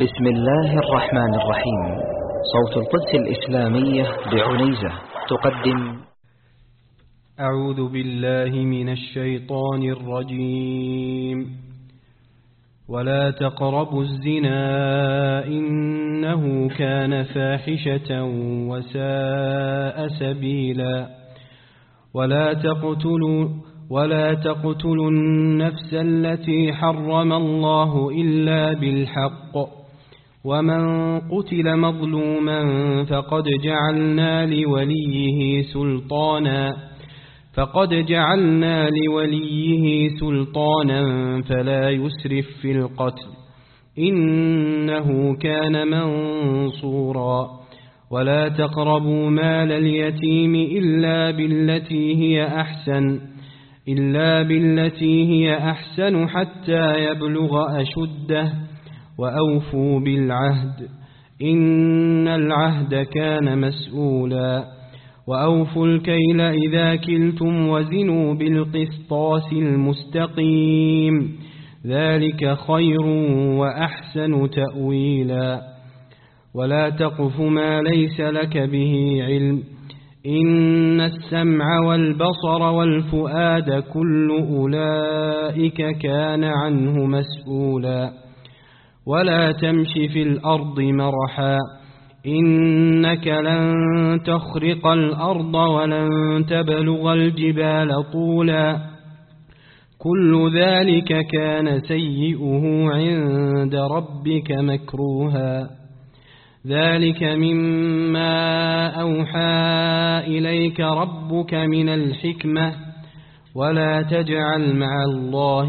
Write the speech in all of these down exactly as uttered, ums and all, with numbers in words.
بسم الله الرحمن الرحيم. صوت القدس الإسلامية بعنيزة تقدم. أعوذ بالله من الشيطان الرجيم. ولا تقربوا الزنا إنه كان فاحشة وساء سبيلا. ولا تقتلوا ولا تقتلوا النفس التي حرم الله إلا بالحق. ومن قتل مظلوما فقد جعلنا لوليه سلطانا فقد جعلنا لوليه سلطانا فلا يسرف في القتل إنه كان منصورا. ولا تقربوا مال اليتيم إلا بالتي هي أحسن إلا بالتي هي أحسن حتى يبلغ أشده وأوفوا بالعهد إن العهد كان مسؤولا. وأوفوا الكيل إذا كلتم وزنوا بالقسطاس المستقيم ذلك خير وأحسن تأويلا. ولا تقف ما ليس لك به علم إن السمع والبصر والفؤاد كل أولئك كان عنه مسؤولا. ولا تمش في الأرض مرحا إنك لن تخرق الأرض ولن تبلغ الجبال طولا كل ذلك كان سيئه عند ربك مكروها. ذلك مما أوحى إليك ربك من الحكمة. ولا تجعل مع الله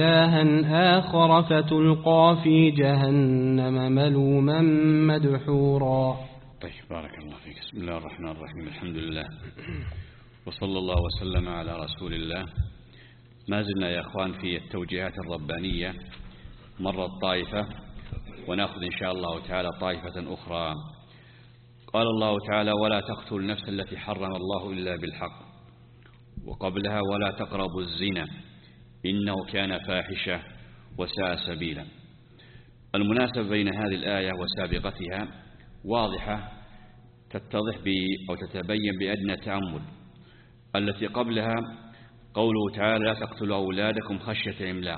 إلها آخر فتلقى في جهنم ملوما مدحورا. طيب، بارك الله فيك. بسم الله الرحمن الرحيم. الحمد لله وصلى الله وسلم على رسول الله. ما زلنا يا أخوان في التوجيهات الربانية. مرت طائفة ونأخذ إن شاء الله تعالى طائفة أخرى. قال الله تعالى: ولا تقتلوا النفس التي حرم الله إلا بالحق. وقبلها: ولا تقربوا الزنا إنه كان فاحشة وساء سبيلا. المناسبة بين هذه الآية وسابقتها واضحة، تتضح أو تتبين بأدنى تأمل. التي قبلها قوله تعالى: لا تقتلوا أولادكم خشية إملاق،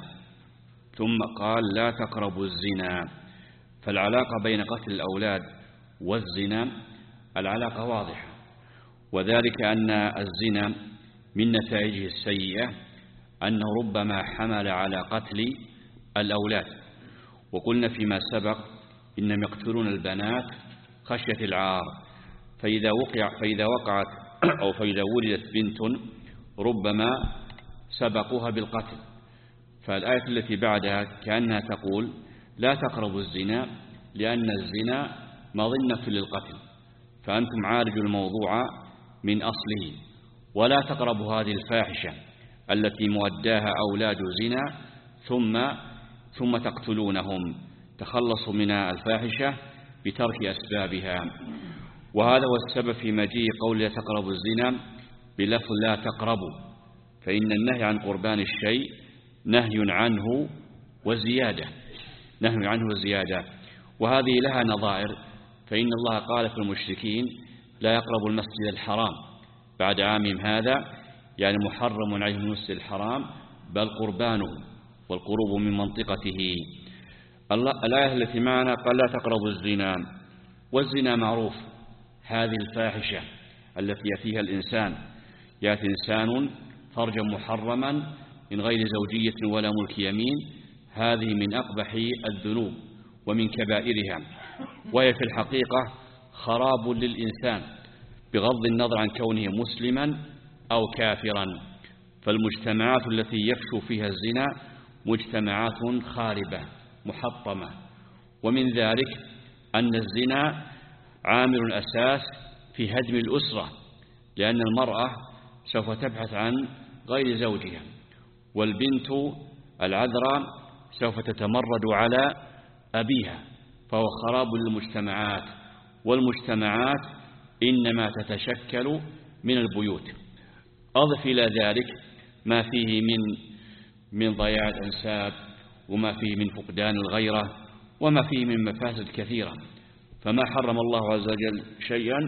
ثم قال: لا تقربوا الزنا. فالعلاقة بين قتل الأولاد والزنا العلاقة واضحة، وذلك أن الزنا من نتائجه السيئة أنه ربما حمل على قتل الأولاد. وقلنا فيما سبق إنهم يقتلون البنات خشية العار، فإذا وقع فإذا وقعت أو فإذا ولدت بنت ربما سبقوها بالقتل. فالآية التي بعدها كأنها تقول: لا تقربوا الزنا لأن الزنا مظنة للقتل، فأنتم عالجوا الموضوع من أصله. ولا تقربوا هذه الفاحشة التي مؤداها أولاد زنا ثم ثم تقتلونهم. تخلصوا من الفاحشة بترك أسبابها. وهذا هو السبب في مجيء قول لا تقربوا الزنا بلفظ لا تقربوا، فإن النهي عن قربان الشيء نهي عنه وزيادة نهي عنه وزيادة وهذه لها نظائر. فإن الله قال في المشركين: لا يقربوا المسجد الحرام بعد عامهم هذا، يعني محرم عليهم المسجد الحرام بل قربانه والقروب من منطقته. الآية التي معنا قال: لا تقربوا الزنا. والزنا معروف، هذه الفاحشة التي يأتيها الإنسان، يأتي إنسان فرجا محرما من غير زوجية ولا ملك يمين، هذه من أقبح الذنوب ومن كبائرها، وهي في الحقيقة خراب للإنسان بغض النظر عن كونه مسلما أو كافرا. فالمجتمعات التي يفشو فيها الزنا مجتمعات خاربة محطمة. ومن ذلك أن الزنا عامل الأساس في هدم الأسرة، لأن المرأة سوف تبحث عن غير زوجها، والبنت العذراء سوف تتمرد على أبيها، فهو خراب للمجتمعات. والمجتمعات إنما تتشكل من البيوت. أضف إلى ذلك ما فيه من من ضياع الأنساب، وما فيه من فقدان الغيرة، وما فيه من مفاسد كثيرة، فما حرم الله عز وجل شيئا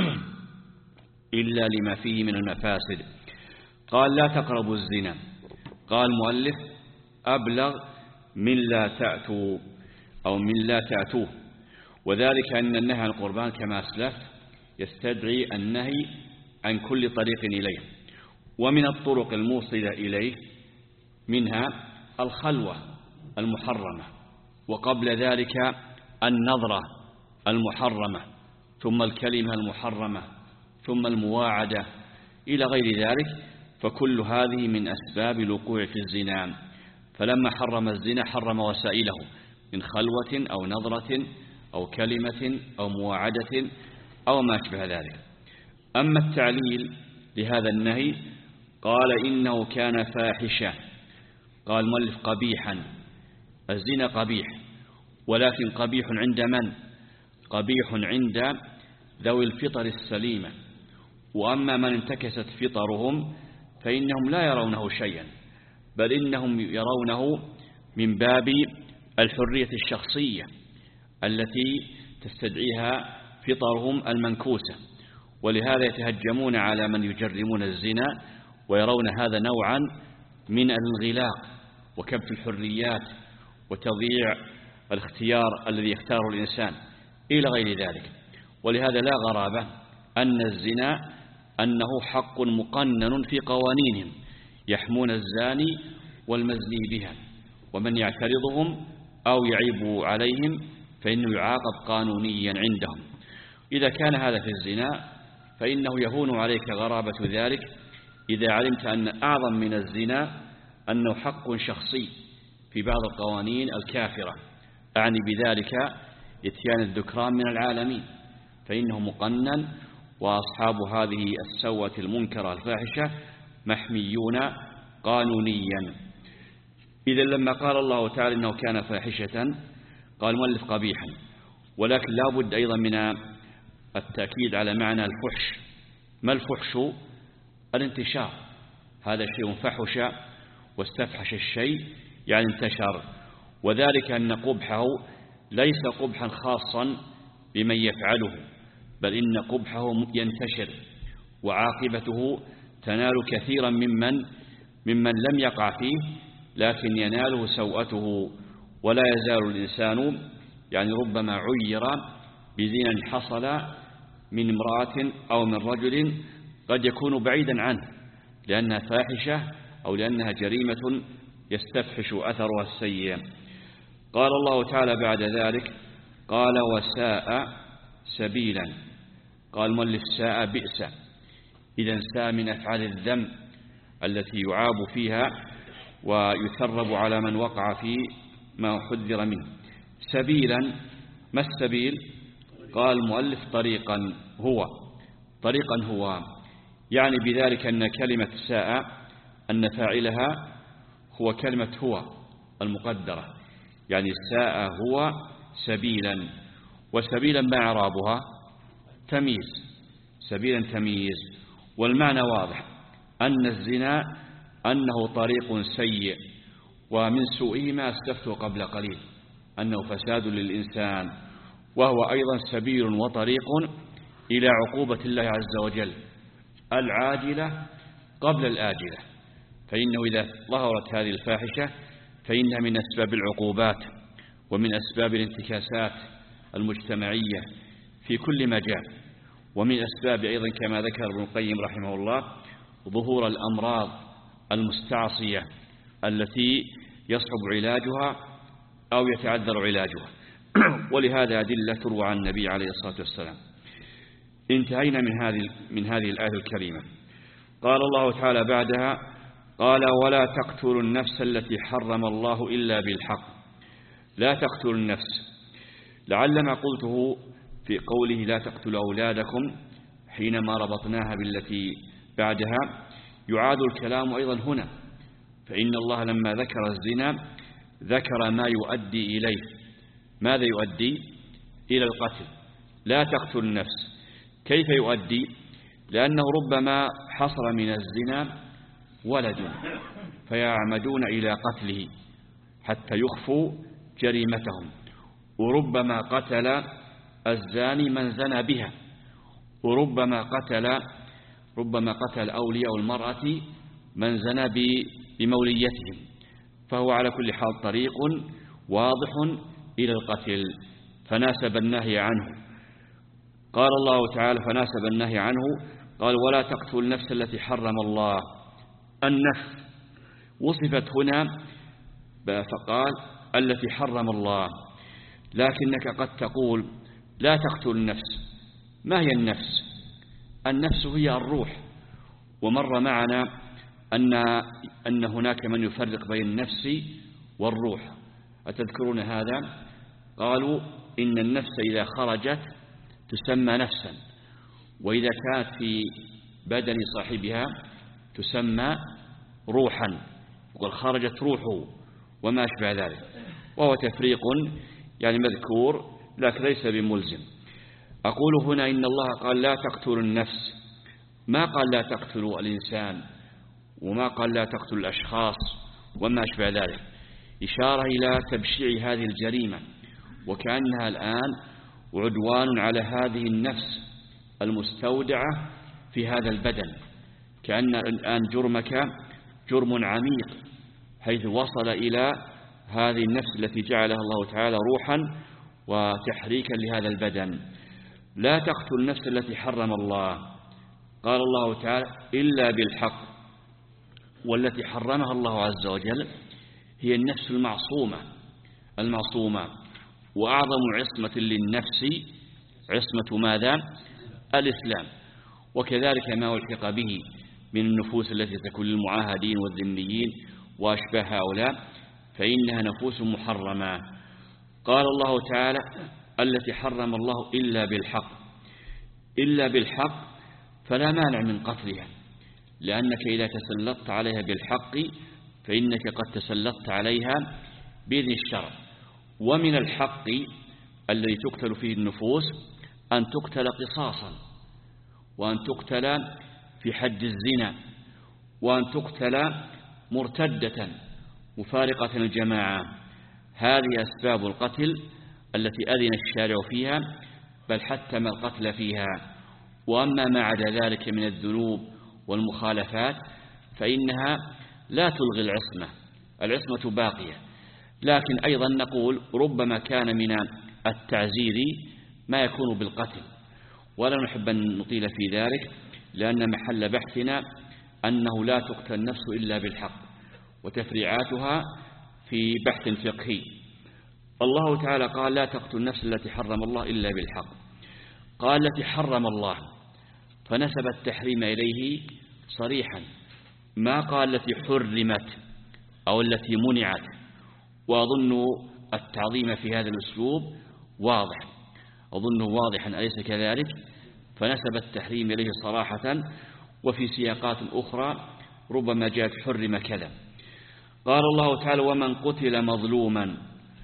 إلا لما فيه من المفاسد. قال لا تقربوا الزنا، قال المؤلف أبلغ من لا تأتوا أو من لا تأتوه، وذلك أن النهي عن القربان كما أسلف يستدعي النهي عن كل طريق إليه، ومن الطرق الموصلة إليه منها الخلوة المحرمة، وقبل ذلك النظرة المحرمة، ثم الكلمة المحرمة، ثم المواعدة إلى غير ذلك، فكل هذه من أسباب الوقوع في الزنا. فلما حرم الزنا حرم وسائله من خلوة أو نظرة أو كلمة أو مواعدة أو ما أشبه ذلك. أما التعليل لهذا النهي قال إنه كان فاحشة، قال المؤلف قبيحا. الزنا قبيح، ولكن قبيح عند من؟ قبيح عند ذوي الفطر السليمة، وأما من انتكست فطرهم فإنهم لا يرونه شيئا، بل إنهم يرونه من باب الحرية الشخصية التي تستدعيها فطرهم المنكوسة، ولهذا يتهجمون على من يجرمون الزنا ويرون هذا نوعا من الانغلاق وكبت الحريات وتضييع الاختيار الذي يختاره الإنسان إلى غير ذلك. ولهذا لا غرابة أن الزنا أنه حق مقنن في قوانينهم، يحمون الزاني والمزني بها، ومن يعترضهم أو يعيب عليهم فإنه يعاقب قانونيا عندهم. إذا كان هذا في الزنا فإنه يهون عليك غرابة ذلك إذا علمت أن أعظم من الزنا أنه حق شخصي في بعض القوانين الكافرة، أعني بذلك إتيان الذكران من العالمين، فإنه مقنن، وأصحاب هذه السوءة المنكرة الفاحشة محميون قانونيا. إذا لما قال الله تعالى إنه كان فاحشة قال المؤلف قبيحا، ولكن لا بد أيضا من التأكيد على معنى الفحش. ما الفحش؟ الانتشار، هذا شيء فحش واستفحش الشيء يعني انتشر، وذلك أن قبحه ليس قبحا خاصا بمن يفعله، بل إن قبحه ينتشر وعاقبته تنال كثيرا ممن ممن لم يقع فيه، لكن يناله سوءته. ولا يزال الإنسان يعني ربما عير بزنا حصل من امرأة أو من رجل قد يكون بعيدا عنه لأنها فاحشة أو لأنها جريمة يستفحش أثرها السيء. قال الله تعالى بعد ذلك قال وساء سبيلا، قال مؤلف ساء بئس. إذا ساء من أفعال الذم التي يعاب فيها ويثرب على من وقع في ما حذر منه. سبيلا، ما السبيل؟ قال المؤلف طريقا هو، طريقا هو يعني بذلك أن كلمة ساء أن فاعلها هو كلمة هو المقدرة، يعني ساء هو سبيلا. وسبيلا ما إعرابها؟ تمييز، سبيلا تمييز. والمعنى واضح أن الزنا أنه طريق سيء، ومن سوءه ما أسلفته قبل قليل أنه فساد للإنسان، وهو أيضا سبيل وطريق إلى عقوبة الله عز وجل العاجلة قبل الآجلة، فإنه إذا ظهرت هذه الفاحشة فإنها من أسباب العقوبات ومن أسباب الانتكاسات المجتمعية في كل مجال، ومن أسباب أيضا كما ذكر ابن القيم رحمه الله ظهور الأمراض المستعصية التي يصعب علاجها أو يتعذر علاجها. ولهذا أدلة تروى عن النبي عليه الصلاة والسلام. انتهينا من هذه من هذه الآية الكريمة. قال الله تعالى بعدها قال ولا تقتلوا النفس التي حرم الله إلا بالحق. لا تقتلوا النفس، لعل ما قلته في قوله لا تقتلوا أولادكم حينما ربطناها بالتي بعدها يعاد الكلام أيضا هنا، فإن الله لما ذكر الزنا ذكر ما يؤدي إليه. ماذا يؤدي؟ إلى القتل. لا تقتلوا النفس، كيف يؤدي؟ لأنه ربما حصل من الزنا ولد فيعمدون إلى قتله حتى يخفوا جريمتهم، وربما قتل الزاني من زنى بها، وربما قتل ربما قتل أولياء المرأة من زنى بموليتهم، فهو على كل حال طريق واضح إلى القتل، فناسب النهي عنه. قال الله تعالى فناسب النهي عنه، قال ولا تقتلوا النفس التي حرم الله. النفس وصفت هنا فقال التي حرم الله، لكنك قد تقول لا تقتل النفس. ما هي النفس؟ النفس هي الروح، ومر معنا أن أن هناك من يفرق بين النفس والروح، أتذكرون هذا؟ قالوا إن النفس إذا خرجت تسمى نفسا، وإذا كانت في بدن صاحبها تسمى روحا، وخرجت روحه وما أشبه ذلك، وهو تفريق يعني مذكور لكن ليس بملزم. أقول هنا إن الله قال لا تقتلوا النفس، ما قال لا تقتلوا الإنسان، وما قال لا تقتلوا الأشخاص وما أشبه ذلك، إشارة إلى تبشيع هذه الجريمة، وكأنها الآن عدوان على هذه النفس المستودعة في هذا البدن، كأن الآن جرمك جرم عميق حيث وصل إلى هذه النفس التي جعلها الله تعالى روحا وتحريكا لهذا البدن. لا تقتل النفس التي حرم الله، قال الله تعالى إلا بالحق، والتي حرمها الله عز وجل هي النفس المعصومة المعصومة وأعظم عصمة للنفس عصمة ماذا؟ الإسلام، وكذلك ما ألحق به من النفوس التي تكون للمعاهدين والذميين وأشباه هؤلاء فإنها نفوس محرمة. قال الله تعالى التي حرم الله إلا بالحق، إلا بالحق فلا مانع من قتلها، لأنك إذا تسلطت عليها بالحق فإنك قد تسلطت عليها بإذن الشرع. ومن الحق الذي تقتل فيه النفوس أن تقتل قصاصا، وأن تقتل في حد الزنا، وأن تقتل مرتدة مفارقة الجماعة. هذه أسباب القتل التي أذن الشارع فيها، بل حتم القتل فيها. وأما ما عدا ذلك من الذنوب والمخالفات فإنها لا تلغي العصمة، العصمة باقية، لكن أيضا نقول ربما كان من التعزير ما يكون بالقتل، ولا نحب أن نطيل في ذلك، لأن محل بحثنا أنه لا تقتل النفس إلا بالحق، وتفريعاتها في بحث فقهي. الله تعالى قال لا تقتل النفس التي حرم الله إلا بالحق، قال التي حرم الله، فنسب التحريم إليه صريحا، ما قال التي حرمت أو التي منعت. وأظن التعظيم في هذا الأسلوب واضح، أظنه واضحا أليس كذلك؟ فنسب التحريم إليه صراحة، وفي سياقات أخرى ربما جاءت حرم كذا. قال الله تعالى ومن قتل مظلوما،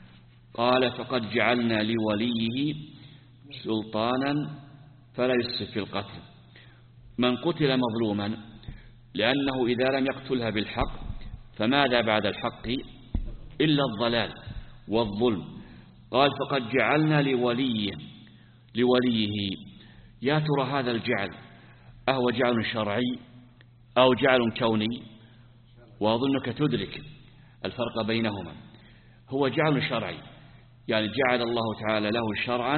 قال فقد جعلنا لوليه سلطانا فلا يسرف في القتل. من قتل مظلوما، لأنه إذا لم يقتلها بالحق فماذا بعد الحق إلا الضلال والظلم. قال فقد جعلنا لوليه لوليه يا ترى هذا الجعل أهو جعل شرعي أو جعل كوني؟ وأظنك تدرك الفرق بينهما. هو جعل شرعي، يعني جعل الله تعالى له شرعا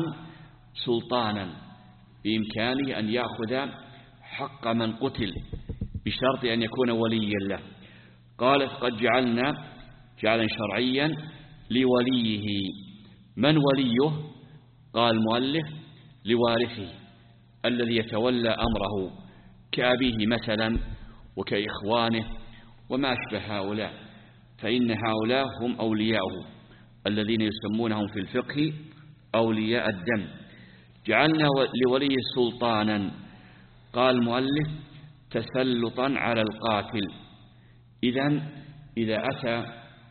سلطانا بإمكانه أن يأخذ حق من قتل بشرط أن يكون وليا له. قال فقد جعلنا جعلا شرعيا لوليه. من وليه؟ قال المؤلف لوارثه الذي يتولى أمره كأبيه مثلا وكإخوانه وما أشبه هؤلاء، فإن هؤلاء هم أولياؤه الذين يسمونهم في الفقه أولياء الدم. جعلنا لوليه سلطانا، قال المؤلف تسلطا على القاتل. إذن إذا أتى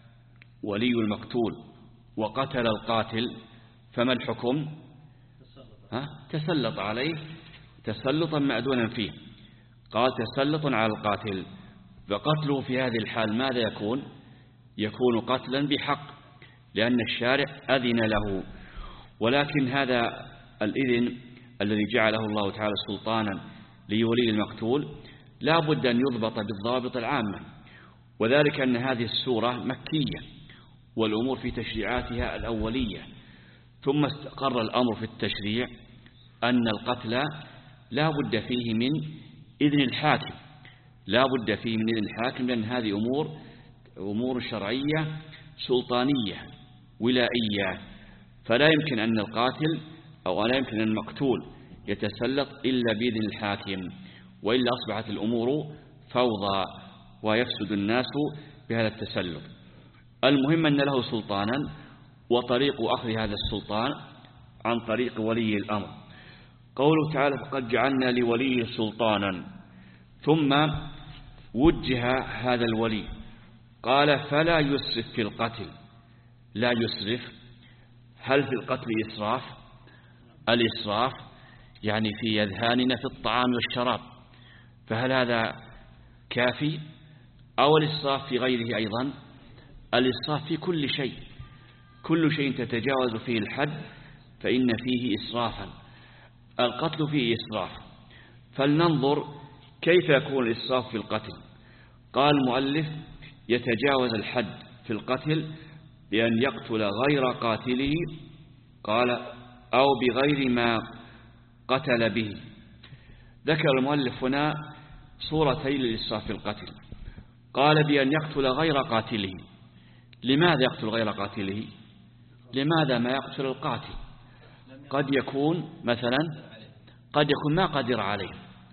ولي المقتول وقتل القاتل فما الحكم؟ ها؟ تسلط عليه تسلطا مأذونا فيه. قال تسلط على القاتل، فقتله في هذه الحال ماذا يكون؟ يكون قتلا بحق، لأن الشارع أذن له. ولكن هذا الإذن الذي جعله الله تعالى سلطانا لولي المقتول لا بد أن يضبط بالضوابط العامة، وذلك أن هذه السورة مكية والأمور في تشريعاتها الأولية، ثم استقر الأمر في التشريع أن القتل لا بد فيه من إذن الحاكم، لا بد فيه من إذن الحاكم، لأن هذه أمور أمور شرعية سلطانية ولائية، فلا يمكن أن القاتل أو لا يمكن أن المقتول يتسلط إلا بإذن الحاكم، وإلا أصبحت الأمور فوضى ويفسد الناس بهذا التسلط. المهم أن له سلطانا، وطريق أخذ هذا السلطان عن طريق ولي الأمر. قوله تعالى فقد جعلنا لولي سلطانا، ثم وجه هذا الولي قال فلا يسرف في القتل. لا يسرف، هل في القتل إسراف؟ الإسراف يعني في أذهاننا في الطعام والشراب، فهل هذا كافي؟ أو الإسراف في غيره أيضا؟ الإسراف في كل شيء، كل شيء تتجاوز فيه الحد فإن فيه إسرافا. القتل فيه إسراف، فلننظر كيف يكون الإسراف في القتل. قال المؤلف يتجاوز الحد في القتل بأن يقتل غير قاتله، قال أو بغير ما قتل به. ذكر المؤلف هنا صورتين للإسراف في القتل. قال بأن يقتل غير قاتله. لماذا يقتل غير قاتله؟ لماذا ما يقتل القاتل؟ قد يكون مثلا قد يكون ما قدر عليه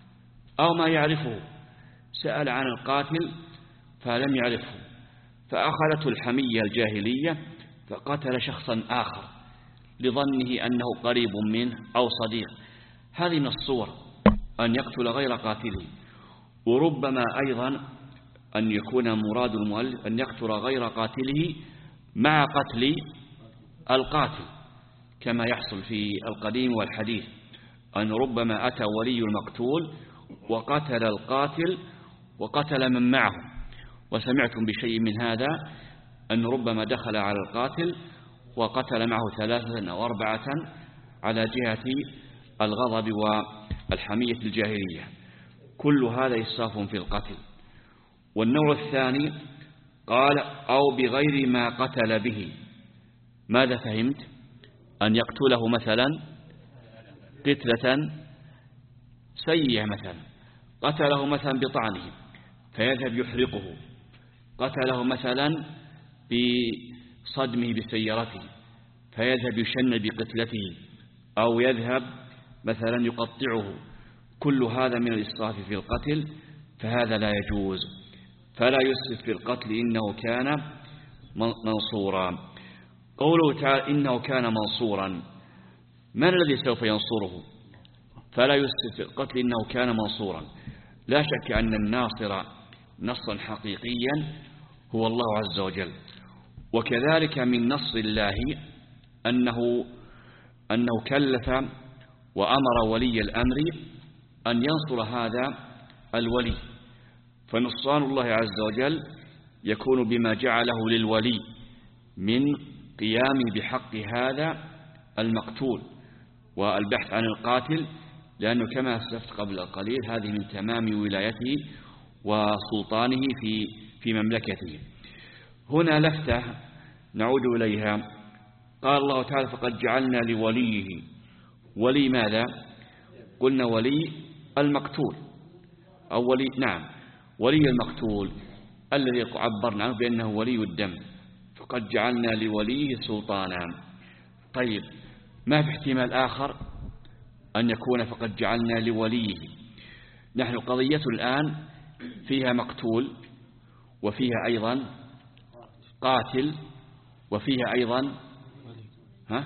أو ما يعرفه، سأل عن القاتل فلم يعرفه، فأخذته الحمية الجاهلية فقتل شخصا آخر لظنه أنه قريب منه أو صديق. هذه من الصور أن يقتل غير قاتله. وربما أيضا أن يكون مراد المؤلف أن يقتل غير قاتله مع قتل القاتل، كما يحصل في القديم والحديث، أن ربما أتى ولي المقتول وقتل القاتل وقتل من معه. وسمعتم بشيء من هذا، أن ربما دخل على القاتل وقتل معه ثلاثة أو أربعة على جهة الغضب والحمية الجاهلية. كل هذا إسراف في القتل. والنوع الثاني قال أو بغير ما قتل به. ماذا فهمت؟ أن يقتله مثلا قتلة سيئة، مثلا قتله مثلا بطعنه فيذهب يحرقه، قتله مثلا بصدمه بسيارته فيذهب يشن بقتلته، أو يذهب مثلا يقطعه. كل هذا من الإسراف في القتل، فهذا لا يجوز. فلا يسرف في القتل إنه كان منصورا. قوله تعالى إنه كان منصورا، من الذي سوف ينصره؟ فلا يسرف في القتل إنه كان منصورا. لا شك أن الناصر نصا حقيقيا هو الله عز وجل. وكذلك من نصر الله أنه أنه كلف وأمر ولي الأمر أن ينصر هذا الولي. فنصران الله عز وجل يكون بما جعله للولي من قيام بحق هذا المقتول والبحث عن القاتل، لأنه كما أسلفت قبل قليل هذه من تمام ولايته وسلطانه في في مملكته. هنا لفتة نعود إليها. قال الله تعالى فقد جعلنا لوليه. ولي ماذا؟ قلنا ولي المقتول أو ولي نعم ولي المقتول الذي عبرنا عنه بأنه ولي الدم. فقد جعلنا لوليه سلطانا. طيب، ما في احتمال آخر أن يكون فقد جعلنا لوليه؟ نحن قضية الآن فيها مقتول وفيها أيضا قاتل وفيها أيضا ها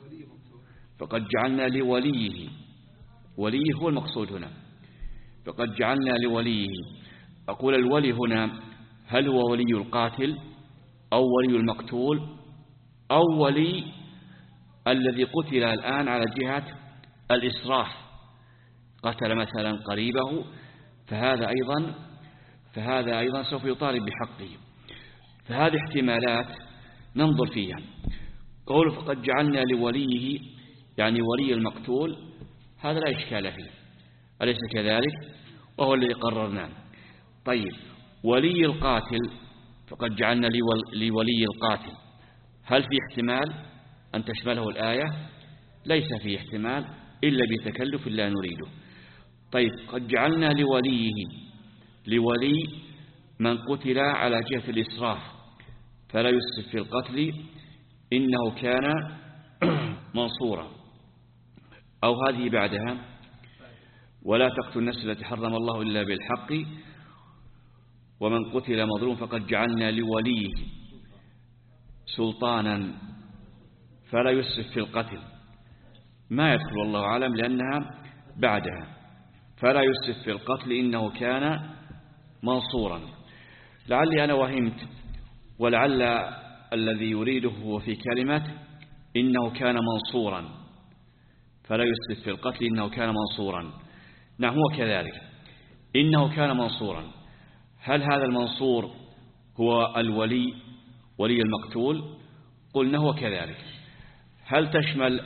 فقد جعلنا لوليه. وليه هو المقصود هنا. فقد جعلنا لوليه. أقول الولي هنا هل هو ولي القاتل أو ولي المقتول أو ولي الذي قتل الآن على جهة الإسراف، قتل مثلا قريبه، فهذا أيضا فهذا أيضا سوف يطالب بحقه. فهذه احتمالات ننظر فيها. قول فقد جعلنا لوليه يعني ولي المقتول، هذا لا إشكال فيه، أليس كذلك؟ وهو الذي قررناه. طيب ولي القاتل فقد جعلنا لولي القاتل، هل في احتمال أن تشمله الآية؟ ليس في احتمال إلا بتكلف لا نريده. طيب قد جعلنا لوليه، لولي من قتل على جهة الإسراف فلا يسرف في القتل إنه كان منصورا، أو هذه بعدها ولا تقتلوا النفس التي حرم الله إلا بالحق ومن قتل مظلوم فقد جعلنا لوليه سلطانا فلا يسرف في القتل، ما يدخل والله أعلم لأنها بعدها، فلا يسرف في القتل إنه كان منصورا. لعلي أنا وهمت، ولعل الذي يريده هو في كلمة إنه كان منصورا فلا يسرف في القتل إنه كان منصورا. نعم هو كذلك، إنه كان منصورا. هل هذا المنصور هو الولي ولي المقتول؟ قلنا هو كذلك. هل تشمل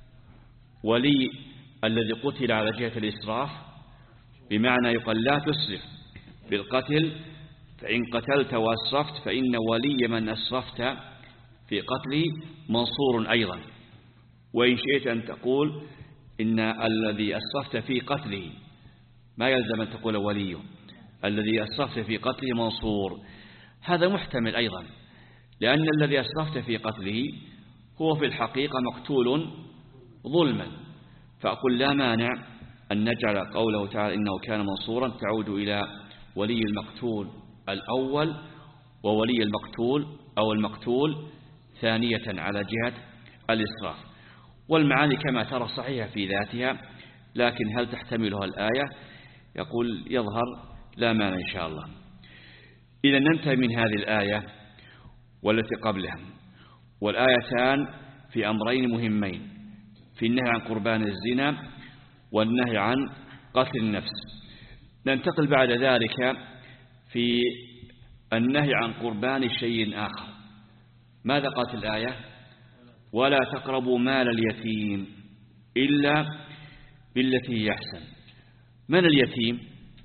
ولي الذي قتل على جهة الإسراف؟ بمعنى يقال لا تسرف بالقتل، فإن قتلت وأسرفت فإن ولي من أسرفت في قتله منصور أيضا. وإن شئت أن تقول إن الذي أسرفت في قتله، ما يلزم أن تقول وليه، الذي أسرفت في قتله منصور، هذا محتمل أيضا، لأن الذي أسرفت في قتله هو في الحقيقة مقتول ظلما، فأقول لا مانع أن نجعل قوله تعالى إنه كان منصورا تعود إلى ولي المقتول الأول وولي المقتول أو المقتول ثانية على جهة الإسراف. والمعاني كما ترى صحيحة في ذاتها، لكن هل تحتملها الآية؟ يقول يظهر لا مانع إن شاء الله. إذا ننتهي من هذه الآية والتي قبلها، والآيتان في أمرين مهمين، في النهي عن قربان الزنا والنهي عن قتل النفس. ننتقل بعد ذلك في النهي عن قربان شيء آخر. ماذا قالت الآية؟ ولا تقربوا مال اليتيم إلا بالتي هي أحسن. من اليتيم؟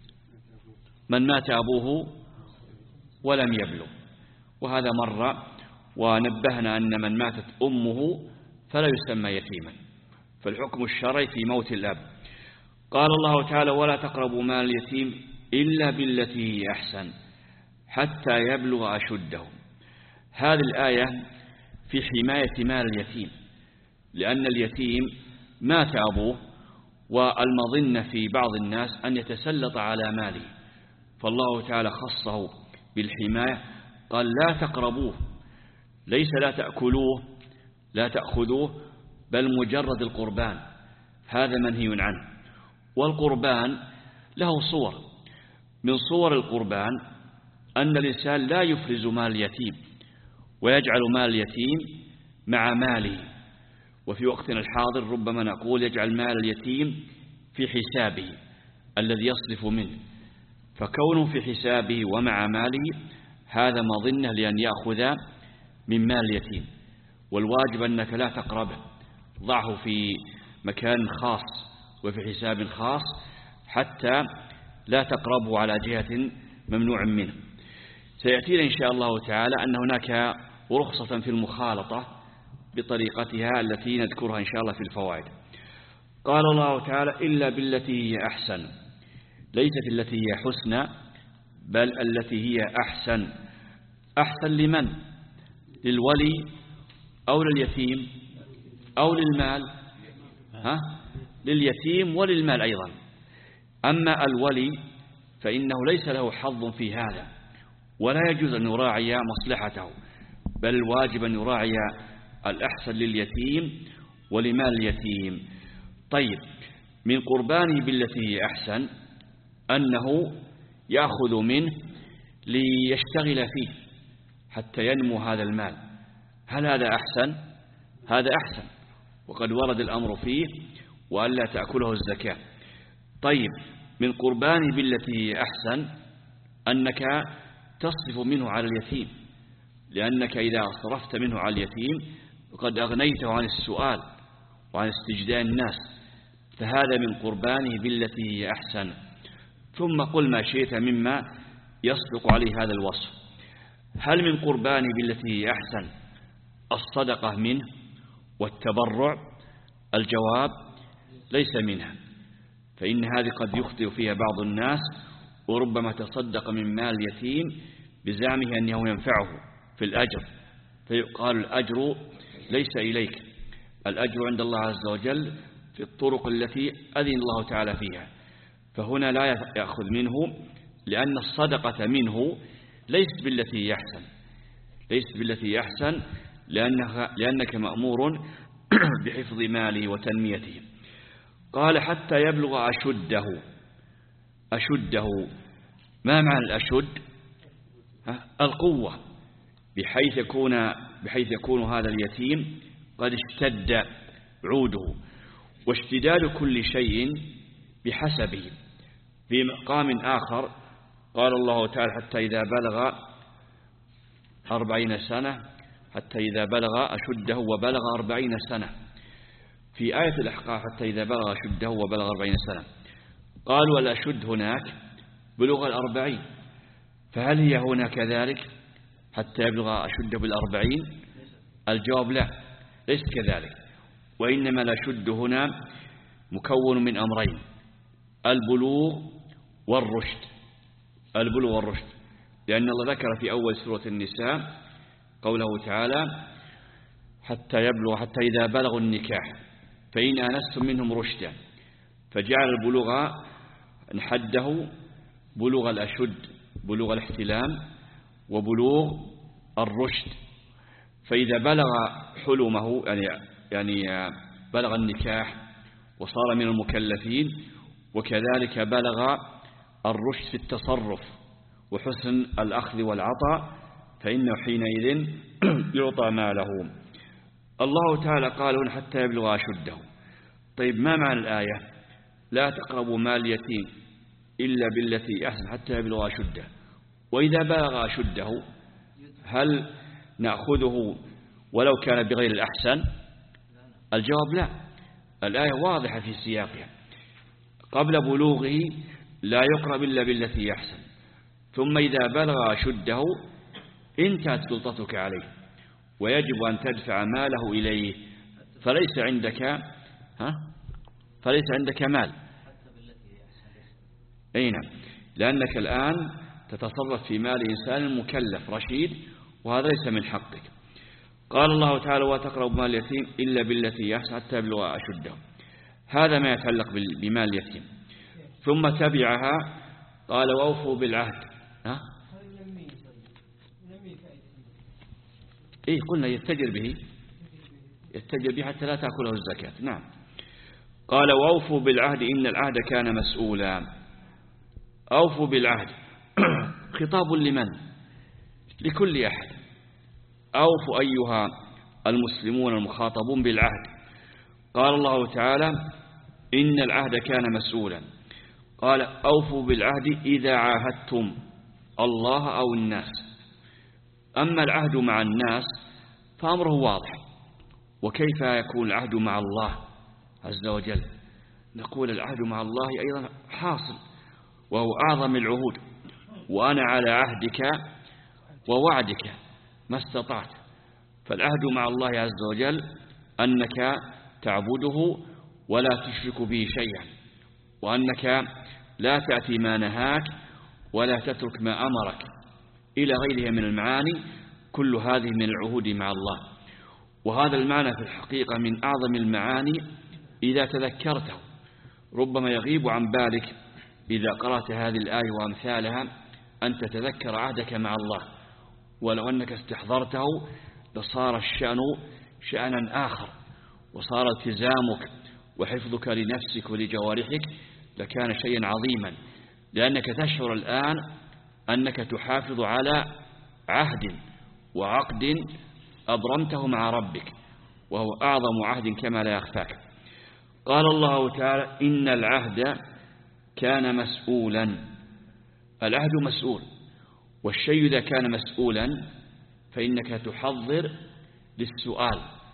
من مات أبوه ولم يبلغ، وهذا مر ونبهنا أن من ماتت أمه فلا يسمى يتيما، فالحكم الشرعي في موت الأب. قال الله تعالى ولا تقربوا مال اليتيم إلا بالتي هي أحسن حتى يبلغ أشده. هذه الآية في حماية مال اليتيم، لأن اليتيم مات أبوه، والمظنة في بعض الناس أن يتسلط على ماله، فالله تعالى خصه بالحماية، قال لا تقربوه، ليس لا تأكلوه لا تأخذوه، بل مجرد القربان، هذا منهي عنه. والقربان له صور، من صور القربان أن الإنسان لا يفرز مال اليتيم ويجعل مال اليتيم مع ماله، وفي وقتنا الحاضر ربما نقول يجعل مال اليتيم في حسابه الذي يصرف منه، فكونه في حسابه ومع ماله هذا مظنة لأن يأخذ من مال اليتيم، والواجب أنك لا تقربه، ضعه في مكان خاص وفي حساب خاص حتى لا تقربه على جهة ممنوع منه. سيأتينا إن شاء الله تعالى أن هناك رخصة في المخالطة بطريقتها التي نذكرها إن شاء الله في الفوائد. قال الله تعالى إلا بالتي هي أحسن، ليست التي هي حسنى بل التي هي أحسن. أحسن لمن؟ للولي أو لليتيم أو للمال؟ ها؟ لليتيم وللمال أيضا. أما الولي فإنه ليس له حظ في هذا، ولا يجوز أن يراعي مصلحته، بل الواجب أن يراعي الأحسن لليتيم ولمال اليتيم. طيب، من قربانه بالتي هي أحسن أنه يأخذ منه ليشتغل فيه حتى ينمو هذا المال. هل هذا أحسن؟ هذا أحسن، وقد ورد الأمر فيه وألا تأكله الزكاة. طيب، من قربانه بالتي هي أحسن أنك تصرف منه على اليتيم، لأنك إذا صرفت منه على اليتيم وقد أغنيته عن السؤال وعن استجداء الناس، فهذا من قربانه بالتي هي أحسن. ثم قل ما شئت مما يصدق عليه هذا الوصف. هل من قربانه بالتي هي أحسن الصدقة منه والتبرع؟ الجواب ليس منها، فإن هذه قد يخطئ فيها بعض الناس، وربما تصدق من مال اليتيم بزعمه أنه ينفعه في الأجر، فيقال الأجر ليس إليك، الأجر عند الله عز وجل في الطرق التي أذن الله تعالى فيها، فهنا لا يأخذ منه، لأن الصدقة منه ليست بالتي يحسن، ليست بالتي يحسن لأنك, لأنك مأمور بحفظ ماله وتنميته. قال حتى يبلغ أشده. أشده ما معنى الأشد؟ القوة، بحيث يكون, بحيث يكون هذا اليتيم قد اشتد عوده، واشتداد كل شيء بحسبه. في مقام آخر قال الله تعالى حتى إذا بلغ أربعين سنة، حتى إذا بلغ أشده وبلغ أربعين سنة. في آية الأحقاف حتى إذا بلغ أشده وبلغ أربعين سنة، قال والأشد هناك بلغ الأربعين، فهل هي هنا كذلك حتى يبلغ أشده بالأربعين؟ الجواب لا، ليس كذلك، وإنما الأشد هنا مكون من أمرين: البلوغ والرشد. البلوغ والرشد، لأن الله ذكر في أول سورة النساء قوله تعالى حتى يبلغ حتى إذا بلغوا النكاح فإن آنستم منهم رشدا، فجعل البلوغ حده بلوغ الأشد، بلوغ الاحتلام، وبلوغ الرشد. فإذا بلغ حلمه يعني يعني بلغ النكاح وصار من المكلفين، وكذلك بلغ الرشد في التصرف وحسن الأخذ والعطاء، فإنه حينئذ يعطى ماله. الله تعالى قال حتى يبلغ أشده. طيب ما معنى الآية لا تقربوا مال اليتيم إلا بالتي أحسن حتى يبلغ أشده؟ وإذا بلغ أشده هل نأخذه ولو كان بغير الأحسن؟ الجواب لا، الآية واضحة في سياقها. قبل بلوغه لا يقرب إلا بالتي يحسن، ثم إذا بلغ أشده انتهت سلطتك عليه ويجب أن تدفع ماله إليه، فليس عندك ها فليس عندك مال. أي نعم، لأنك الآن تتصرف في مال إنسان مكلف رشيد، وهذا ليس من حقك. قال الله تعالى وتقرب مال اليتيم إلا بالتي يحسن حتى يبلغ أشده. هذا ما يتعلق بمال اليتيم. ثم تبعها قال وأوفوا بالعهد. ها؟ إيه قلنا يتجر به، يتجر به حتى لا تأكله الزكاة. نعم. قال وأوفوا بالعهد إن العهد كان مسؤولا. أوفوا بالعهد خطاب لمن؟ لكل أحد. أوفوا أيها المسلمون المخاطبون بالعهد. قال الله تعالى إن العهد كان مسؤولا. قال أوفوا بالعهد إذا عاهدتم الله أو الناس. أما العهد مع الناس فأمره واضح. وكيف يكون العهد مع الله عز وجل؟ نقول العهد مع الله أيضا حاصل، وهو أعظم العهود. وأنا على عهدك ووعدك ما استطعت. فالعهد مع الله عز وجل أنك تعبده ولا تشرك به شيئا، وأنك لا تأتي ما نهاك ولا تترك ما أمرك، إلى غيرها من المعاني. كل هذه من العهود مع الله. وهذا المعنى في الحقيقة من أعظم المعاني إذا تذكرته. ربما يغيب عن بالك إذا قرأت هذه الآية وأمثالها أن تتذكر عهدك مع الله، ولو أنك استحضرته لصار الشأن شأنا آخر، وصار التزامك وحفظك لنفسك ولجوارحك لكان شيئا عظيما، لأنك تشعر الآن أنك تحافظ على عهد وعقد أبرمته مع ربك، وهو أعظم عهد كما لا يخفاك. قال الله تعالى إن العهد كان مسؤولا. العهد مسؤول، والشيء إذا كان مسؤولا فإنك تحضر للسؤال،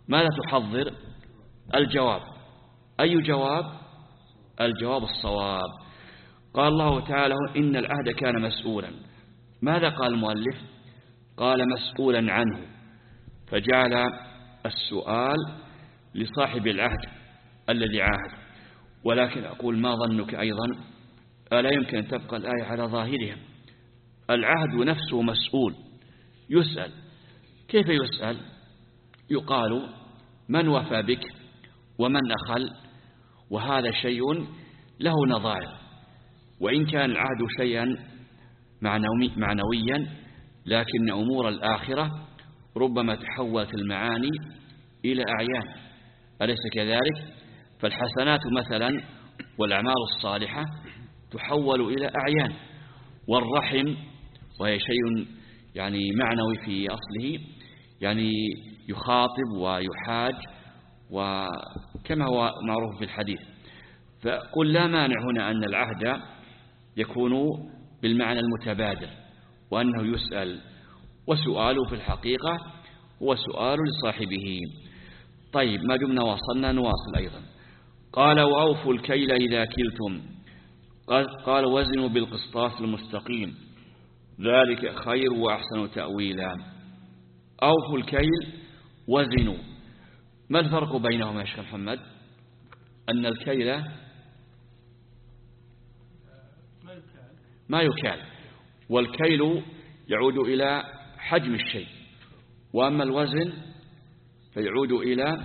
ماذا تحضر؟ الجواب. أي جواب؟ الجواب الصواب. قال الله تعالى إن العهد كان مسؤولا. ماذا قال المؤلف؟ قال مسؤولا عنه، فجعل السؤال لصاحب العهد الذي عاهد. ولكن أقول ما ظنك أيضا ألا يمكن أن تبقى الآية على ظاهرها؟ العهد نفسه مسؤول، يسأل. كيف يسأل؟ يقال من وفى بك ومن أخل، وهذا شيء له نظائر. وإن كان العهد شيئا معنوي معنويا، لكن أمور الآخرة ربما تحولت المعاني إلى أعيان، أليس كذلك؟ فالحسنات مثلا والأعمال الصالحة تحول إلى أعيان، والرحم وهي شيء يعني معنوي في أصله، يعني يخاطب ويحاج، وكما هو معروف في الحديث. فقل لا مانع هنا أن العهد يكون بالمعنى المتبادر، وأنه يسأل، وسؤاله في الحقيقة هو سؤال لصاحبه. طيب، ما دمنا وصلنا نواصل أيضا. قال وأوفوا الكيل إذا كلتم. قال وزنوا بالقسطاس المستقيم ذلك خير وأحسن تأويلا. أوفوا الكيل وزنوا. ما الفرق بينهما يا شيخ محمد؟ أن الكيل ما يكال، والكيل يعود إلى حجم الشيء، وأما الوزن فيعود إلى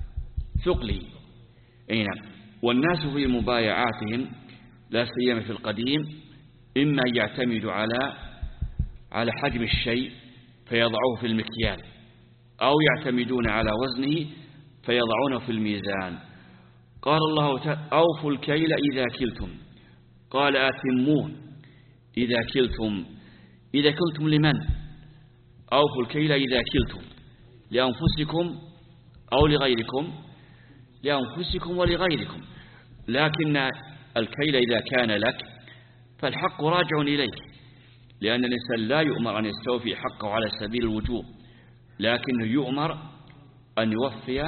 ثقله. أي نعم. والناس في مبايعاتهم لا سيما في القديم إما يعتمدوا على على حجم الشيء فيضعوه في المكيال، أو يعتمدون على وزنه فيضعونه في الميزان. قال الله تعالى أوفوا الكيل إذا كلتم. قال أتموه إذا كلتم. إذا كلتم لمن؟ أوفوا الكيل إذا كلتم لأنفسكم أو لغيركم؟ لأنفسكم ولغيركم. لكن الكيل إذا كان لك فالحق راجع إليك، لأن الإنسان لا يؤمر أن يستوفي حقه على سبيل الوجوب، لكنه يؤمر أن يوفي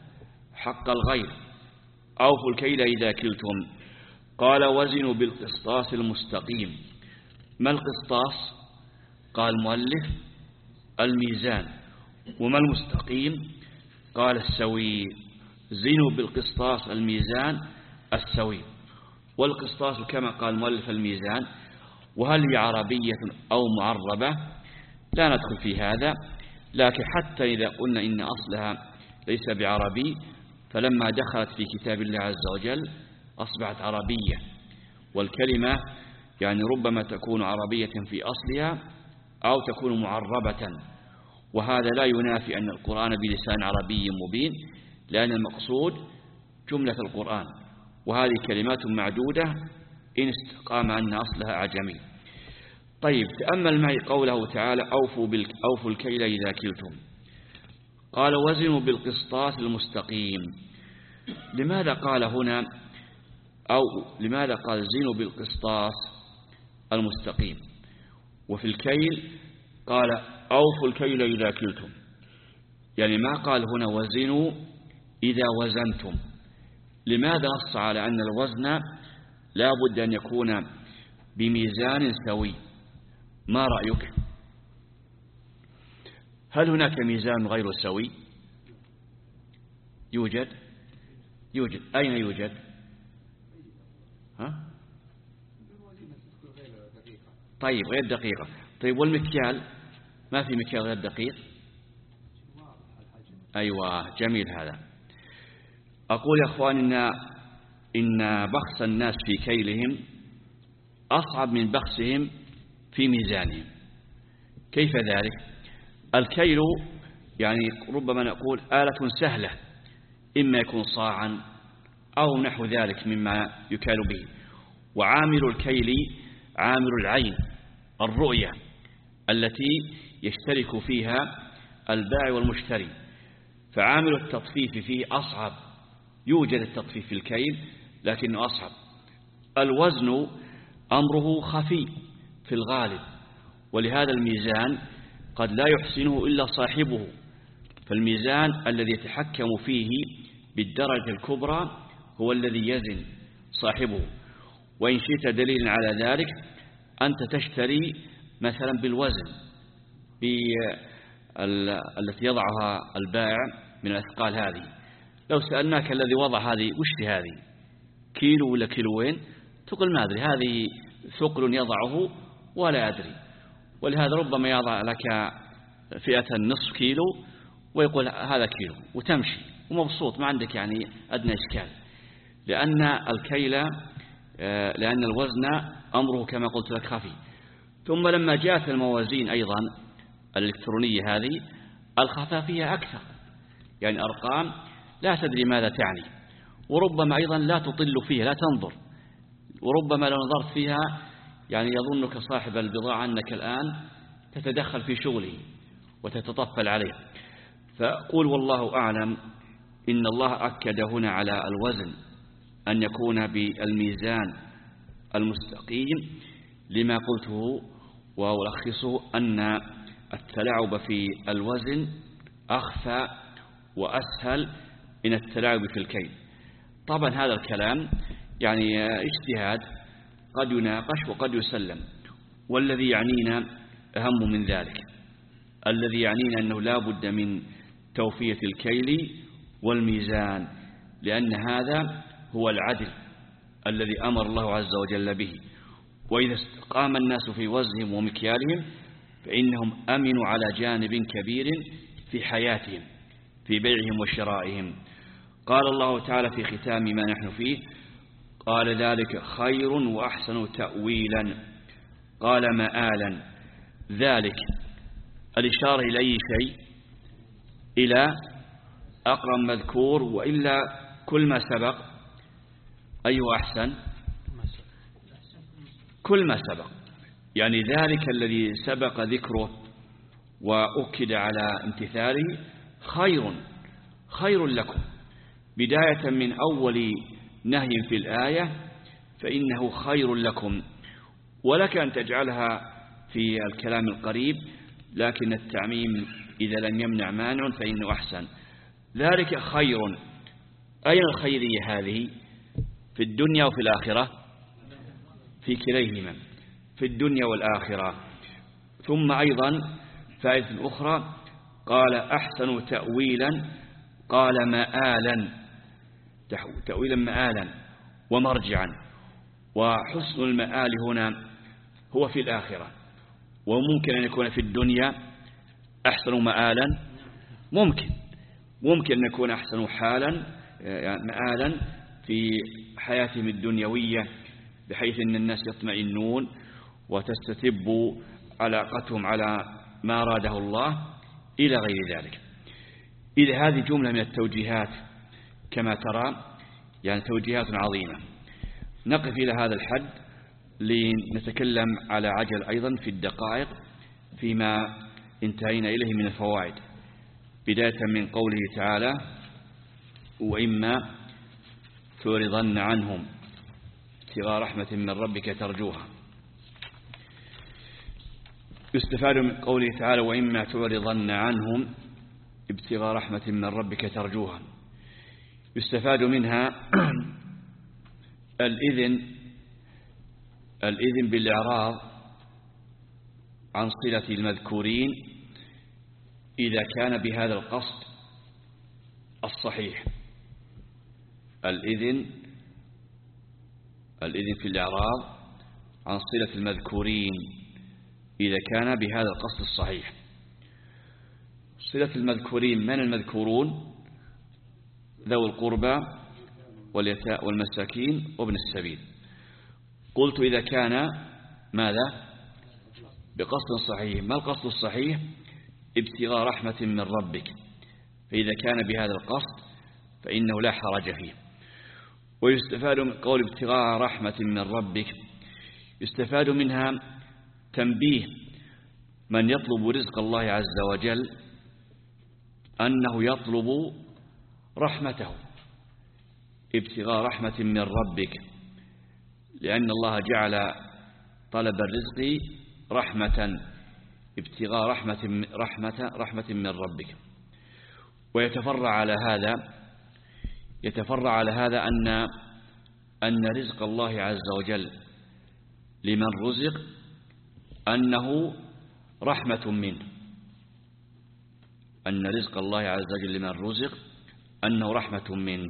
حق الغير. أوفوا الكيل إذا كلتم. قال وزنوا بالقسطاس المستقيم. ما القسطاس؟ قال المؤلف الميزان. وما المستقيم؟ قال السوي. زنوا بالقسطاس الميزان السوي. والقسطاس كما قال المؤلف الميزان. وهل هي عربية أو معربة؟ لا ندخل في هذا، لكن حتى إذا قلنا إن أصلها ليس بعربي، فلما دخلت في كتاب الله عز وجل أصبحت عربية. والكلمة يعني ربما تكون عربية في أصلها أو تكون معربة، وهذا لا ينافي أن القرآن بلسان عربي مبين، لأن المقصود جملة القرآن، وهذه كلمات معدودة إن استقام أن أصلها أعجمي. طيب، تأمل معي قوله تعالى أوفوا, أوفوا الكيل إذا كلتم. قال وزنوا بالقسطاس المستقيم. لماذا قال هنا أو لماذا قال زنوا بالقسطاس المستقيم؟ وفي الكيل قال أوفوا الكيل إذا كلتم، يعني ما قال هنا وزنوا إذا وزنتم. لماذا نص على أن الوزن لا بد أن يكون بميزان سوي؟ ما رأيك؟ هل هناك ميزان غير سوي؟ يوجد يوجد أين يوجد؟ ها؟ طيب، غير دقيقة. طيب، والمكيال؟ ما في مكيال غير دقيق؟ أيوة، جميل هذا. أقول يا أخوان إن, إن بخس الناس في كيلهم أصعب من بخسهم في ميزانهم. كيف ذلك؟ الكيل يعني ربما نقول آلة سهلة، إما يكون صاعا أو نحو ذلك مما يكال به. وعامل الكيل عامل العين، الرؤية التي يشترك فيها البائع والمشتري، فعامل التطفيف فيه أصعب. يوجد التطفيف في الكيل لكنه أصعب. الوزن أمره خفي في الغالب، ولهذا الميزان قد لا يحسنه إلا صاحبه، فالميزان الذي يتحكم فيه بالدرجة الكبرى هو الذي يزن صاحبه. وإن شئت دليل على ذلك أنت تشتري مثلا بالوزن التي يضعها البائع من الأثقال هذه. لو سألناك الذي وضع هذه وش هذه، كيلو ولا كيلوين، تقول ما أدري، هذه ثقل يضعه ولا أدري. ولهذا ربما يضع لك فئة نصف كيلو ويقول هذا كيلو وتمشي ومبسوط، ما عندك يعني أدنى إشكال، لأن الكيل لأن الوزن أمره كما قلت لك خفي. ثم لما جاءت الموازين أيضا الإلكترونية هذه الخفاء فيها أكثر، يعني أرقام لا تدري ماذا تعني، وربما أيضا لا تطل فيها، لا تنظر، وربما لو نظرت فيها يعني يظنك صاحب البضاعة أنك الآن تتدخل في شغله وتتطفل عليه. فأقول والله أعلم إن الله أكد هنا على الوزن أن يكون بالميزان المستقيم لما قلته، وألخصه أن التلاعب في الوزن أخفى وأسهل من التلاعب في الكيل. طبعا هذا الكلام يعني اجتهاد، قد يناقش وقد يسلم، والذي يعنينا أهم من ذلك. الذي يعنينا أنه لا بد من توفية الكيل والميزان، لأن هذا هو العدل الذي أمر الله عز وجل به. وإذا استقام الناس في وزنهم ومكيالهم فإنهم أمنوا على جانب كبير في حياتهم في بيعهم وشرائهم. قال الله تعالى في ختام ما نحن فيه: قال ذلك خير وأحسن تأويلا، قال مآلا. ذلك الإشارة إلى أي شيء؟ إلى أقرب مذكور، وإلا كل ما سبق. أي أحسن؟ كل ما سبق، يعني ذلك الذي سبق ذكره وأكد على امتثاله خير خير لكم، بداية من أول نهي في الآية فإنه خير لكم، ولك أن تجعلها في الكلام القريب، لكن التعميم إذا لم يمنع مانع فإنه أحسن. ذلك خير. أين الخيرية هذه؟ في الدنيا وفي الآخرة؟ في كليهما، في الدنيا والآخرة. ثم أيضا فائدة أخرى: قال أحسن تأويلا، قال مآلا، تأويلا مآلا ومرجعا. وحسن المآل هنا هو في الآخرة، وممكن أن يكون في الدنيا أحسن مآلا، ممكن ممكن أن يكون أحسن حالا يعني مآلا في حياتهم الدنيوية، بحيث أن الناس يطمئنون وتستتب علاقتهم على ما أراده الله إلى غير ذلك. إذا هذه جملة من التوجيهات كما ترى، يعني توجيهات عظيمة. نقف إلى هذا الحد لنتكلم على عجل أيضا في الدقائق فيما انتهينا إليه من الفوائد، بداية من قوله تعالى: وإما تعرضن عنهم ابتغاء رحمة من ربك ترجوها. يستفاد من قوله تعالى: وإما تعرضن عنهم ابتغاء رحمة من ربك ترجوها. يستفاد منها الإذن الإذن بالإعراض عن صلة المذكورين إذا كان بهذا القصد الصحيح. الإذن الإذن في الإعراض عن صلة المذكورين إذا كان بهذا القصد الصحيح. صلة المذكورين من المذكورون؟ ذوي القربى واليتامى والمساكين وابن السبيل. قلت إذا كان ماذا؟ بقصد صحيح. ما القصد الصحيح؟ ابتغاء رحمة من ربك، فإذا كان بهذا القصد فإنه لا حرج فيه. ويستفاد من قول ابتغاء رحمة من ربك، يستفاد منها تنبيه من يطلب رزق الله عز وجل أنه يطلب رحمته، ابتغاء رحمة من ربك، لأن الله جعل طلب الرزق رحمة، ابتغاء رحمة رحمة رحمة من ربك. ويتفرع على هذا يتفرع على هذا أن أن رزق الله عز وجل لمن رزق أنه رحمة منه، أن رزق الله عز وجل لمن رزق أنه رحمة منه،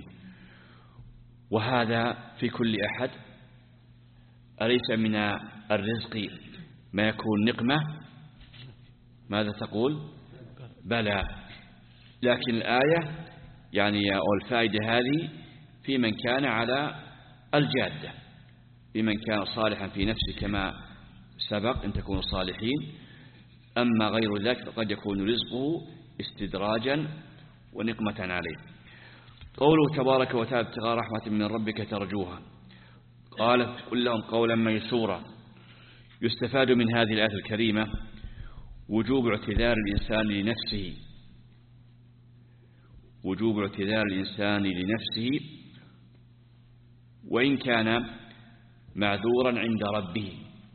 وهذا في كل أحد. أليس من الرزق ما يكون نقمة؟ ماذا تقول؟ بلى. لكن الآية يعني أو الفائدة هذه في من كان على الجادة، في من كان صالحا في نفسه كما سبق أن تكونوا صالحين. أما غير ذلك فقد يكون رزقه استدراجا ونقمة عليه. قوله تبارك وتعالى ابتغاء رحمة من ربك ترجوها، قال قل لهم قولا ميسورا. يستفاد من هذه الآية الكريمة وجوب اعتذار الإنسان لنفسه وجوب اعتذار الإنسان لنفسه وإن كان معذورا عند ربه.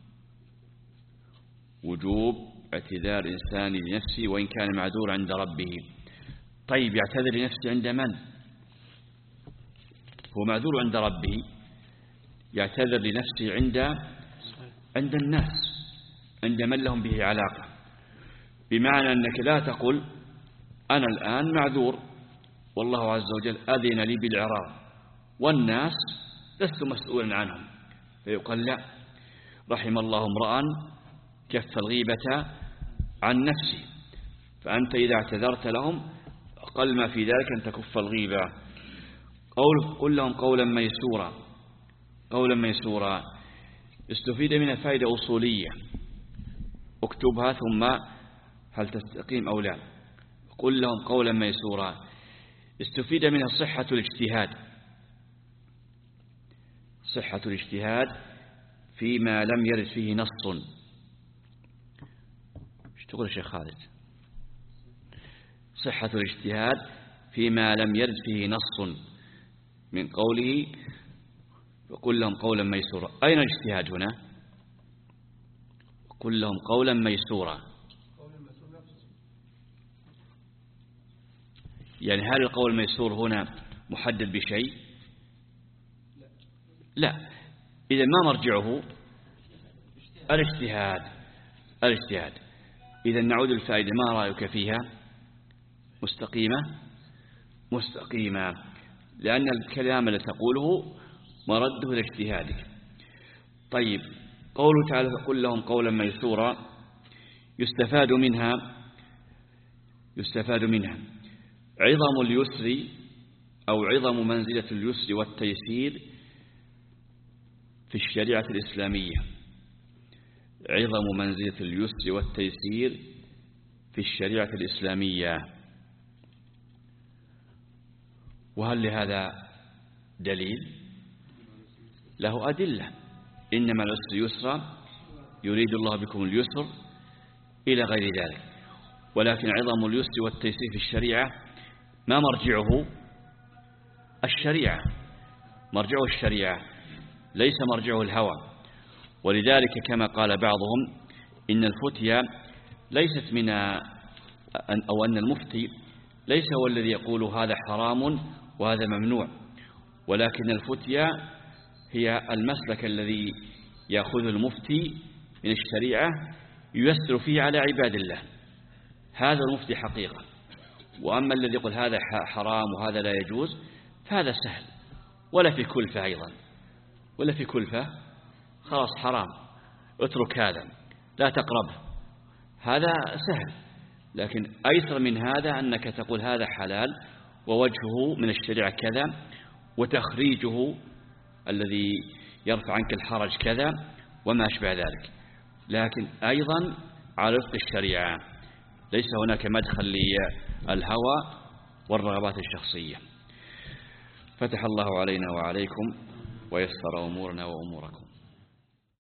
وجوب اعتذار الإنسان لنفسه وإن كان معذورا عند ربه. طيب يعتذر لنفسه عند من؟ هو معذور عند ربه، يعتذر لنفسه عند عند الناس، عند من لهم به علاقة. بمعنى أنك لا تقول أنا الآن معذور والله عز وجل أذن لي بالإعراض والناس لست مسؤولا عنهم، فيقال لا، رحم الله امرأ كف الغيبة عن نفسه. فأنت إذا اعتذرت لهم أقل ما في ذلك أن تكف الغيبة. قول قل لهم قولا ميسورا. قولا ميسورا استفيد منها فائدة أصولية، اكتبها ثم هل تستقيم أو لا. قل لهم قولا ميسورا استفيد منها صحة الاجتهاد، صحة الاجتهاد فيما لم يرد فيه نص. ايش تقول يا شيخ خالد؟ صحة الاجتهاد فيما لم يرد فيه نص من قوله وقل لهم قولا ميسورا. أين الاجتهاد هنا؟ قل لهم قولا ميسورا، يعني هل القول الميسور هنا محدد بشيء؟ لا. إذا ما مرجعه الاجتهاد الاجتهاد. إذا نعود للفائدة، ما رأيك فيها؟ مستقيمة مستقيمة، لأن الكلام الذي تقوله مرده لاجتهادك. طيب قوله تعالى قل لهم قولا ميسورا يستفاد منها يستفاد منها عظم اليسر أو عظم منزلة اليسر والتيسير في الشريعة الإسلامية. عظم منزلة اليسر والتيسير في الشريعة الإسلامية. وهل لهذا دليل؟ له أدلة. إنما العسر يسرا يريد الله بكم اليسر إلى غير ذلك. ولكن عظم اليسر والتيسير في الشريعة ما مرجعه الشريعة، مرجعه الشريعة ليس مرجعه الهوى. ولذلك كما قال بعضهم إن الفتيا ليست من أو أن المفتي ليس هو الذي يقول هذا حرام وهذا ممنوع، ولكن الفتيا هي المسلك الذي يأخذ المفتي من الشريعة ييسر فيه على عباد الله. هذا المفتي حقيقة. وأما الذي يقول هذا حرام وهذا لا يجوز فهذا سهل، ولا في كلفة أيضا، ولا في كلفة. خلاص حرام اترك هذا لا تقربه، هذا سهل. لكن أيسر من هذا أنك تقول هذا حلال ووجهه من الشريعة كذا وتخريجه الذي يرفع عنك الحرج كذا وما أشبه ذلك. لكن أيضا على وفق الشريعة، ليس هناك مدخل للهوى والرغبات الشخصية. فتح الله علينا وعليكم ويسر أمورنا وأموركم.